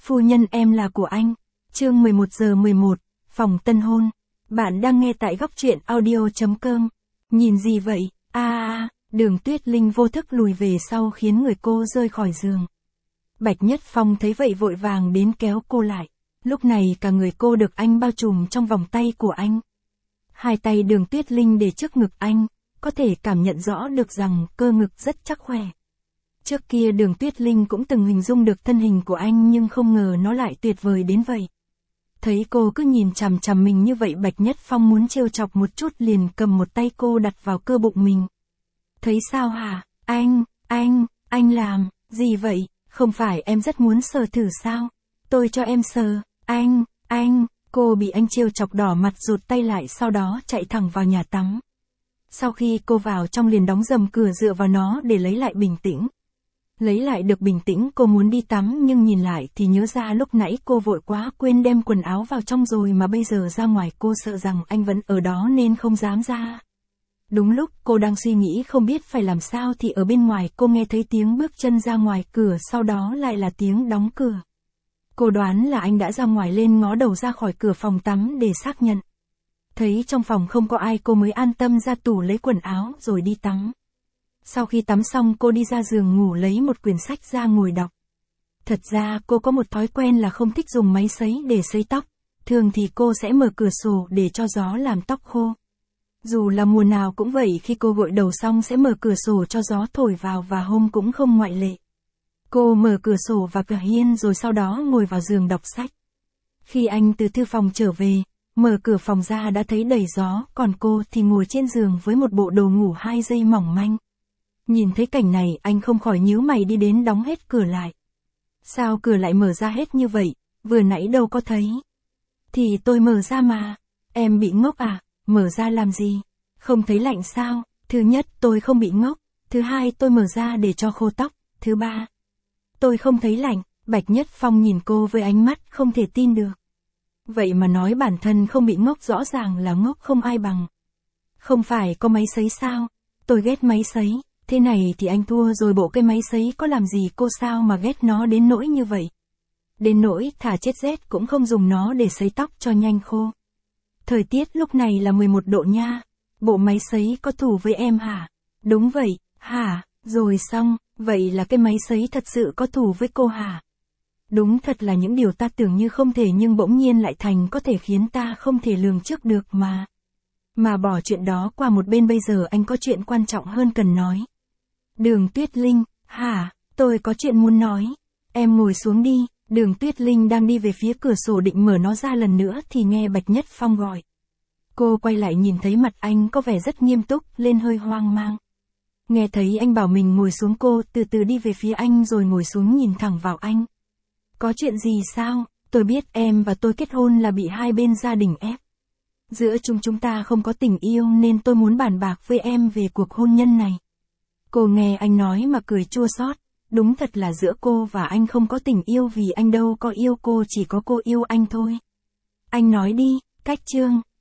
Phu nhân em là của anh. Chương 11:11, phòng tân hôn. Bạn đang nghe tại góc truyện audio.com. Nhìn gì vậy? Đường Tuyết Linh vô thức lùi về sau khiến người cô rơi khỏi giường. Bạch Nhất Phong thấy vậy vội vàng đến kéo cô lại. Lúc này cả người cô được anh bao trùm trong vòng tay của anh. Hai tay Đường Tuyết Linh để trước ngực anh, có thể cảm nhận rõ được rằng cơ ngực rất chắc khỏe. Trước kia Đường Tuyết Linh cũng từng hình dung được thân hình của anh nhưng không ngờ nó lại tuyệt vời đến vậy. Thấy cô cứ nhìn chằm chằm mình như vậy, Bạch Nhất Phong muốn trêu chọc một chút liền cầm một tay cô đặt vào cơ bụng mình. Thấy sao hả? Anh làm gì vậy? Không phải em rất muốn sờ thử sao? Tôi cho em sờ. Cô bị anh trêu chọc đỏ mặt rụt tay lại, sau đó chạy thẳng vào nhà tắm. Sau khi cô vào trong liền đóng dầm cửa dựa vào nó để lấy lại bình tĩnh. Lấy lại được bình tĩnh, cô muốn đi tắm nhưng nhìn lại thì nhớ ra lúc nãy cô vội quá quên đem quần áo vào trong rồi, mà bây giờ ra ngoài cô sợ rằng anh vẫn ở đó nên không dám ra. Đúng lúc cô đang suy nghĩ không biết phải làm sao thì ở bên ngoài cô nghe thấy tiếng bước chân ra ngoài cửa, sau đó lại là tiếng đóng cửa. Cô đoán là anh đã ra ngoài, lên ngó đầu ra khỏi cửa phòng tắm để xác nhận. Thấy trong phòng không có ai cô mới an tâm ra tủ lấy quần áo rồi đi tắm. Sau khi tắm xong cô đi ra giường ngủ, lấy một quyển sách ra ngồi đọc. Thật ra cô có một thói quen là không thích dùng máy sấy để sấy tóc. Thường thì cô sẽ mở cửa sổ để cho gió làm tóc khô. Dù là mùa nào cũng vậy, khi cô gội đầu xong sẽ mở cửa sổ cho gió thổi vào, và hôm cũng không ngoại lệ. Cô mở cửa sổ và cửa hiên rồi sau đó ngồi vào giường đọc sách. Khi anh từ thư phòng trở về, mở cửa phòng ra đã thấy đầy gió, còn cô thì ngồi trên giường với một bộ đồ ngủ 2 giây mỏng manh. Nhìn thấy cảnh này anh không khỏi nhíu mày đi đến đóng hết cửa lại. Sao cửa lại mở ra hết như vậy, vừa nãy đâu có thấy. Thì tôi mở ra mà. Em bị ngốc à, mở ra làm gì? Không thấy lạnh sao? Thứ nhất tôi không bị ngốc, thứ hai tôi mở ra để cho khô tóc, thứ ba tôi không thấy lạnh. Bạch Nhất Phong nhìn cô với ánh mắt không thể tin được. Vậy mà nói bản thân không bị ngốc, rõ ràng là ngốc không ai bằng. Không phải có máy sấy sao? Tôi ghét máy sấy. Thế này thì anh thua rồi, bộ cái máy sấy có làm gì cô sao mà ghét nó đến nỗi như vậy. Đến nỗi thà chết rét cũng không dùng nó để sấy tóc cho nhanh khô. Thời tiết lúc này là 11 độ nha. Bộ máy sấy có thù với em hả? Đúng vậy, hả? Rồi xong, vậy là cái máy sấy thật sự có thù với cô hả? Đúng thật là những điều ta tưởng như không thể nhưng bỗng nhiên lại thành có thể, khiến ta không thể lường trước được mà. Mà bỏ chuyện đó qua một bên, bây giờ anh có chuyện quan trọng hơn cần nói. Đường Tuyết Linh, hả? Tôi có chuyện muốn nói. Em ngồi xuống đi. Đường Tuyết Linh đang đi về phía cửa sổ định mở nó ra lần nữa thì nghe Bạch Nhất Phong gọi. Cô quay lại nhìn thấy mặt anh có vẻ rất nghiêm túc, lên hơi hoang mang. Nghe thấy anh bảo mình ngồi xuống, cô từ từ đi về phía anh rồi ngồi xuống nhìn thẳng vào anh. Có chuyện gì sao? Tôi biết em và tôi kết hôn là bị hai bên gia đình ép. Giữa chúng ta không có tình yêu nên tôi muốn bàn bạc với em về cuộc hôn nhân này. Cô nghe anh nói mà cười chua xót. Đúng thật là giữa cô và anh không có tình yêu, vì anh đâu có yêu cô, chỉ có cô yêu anh thôi. Anh nói đi, cách chương.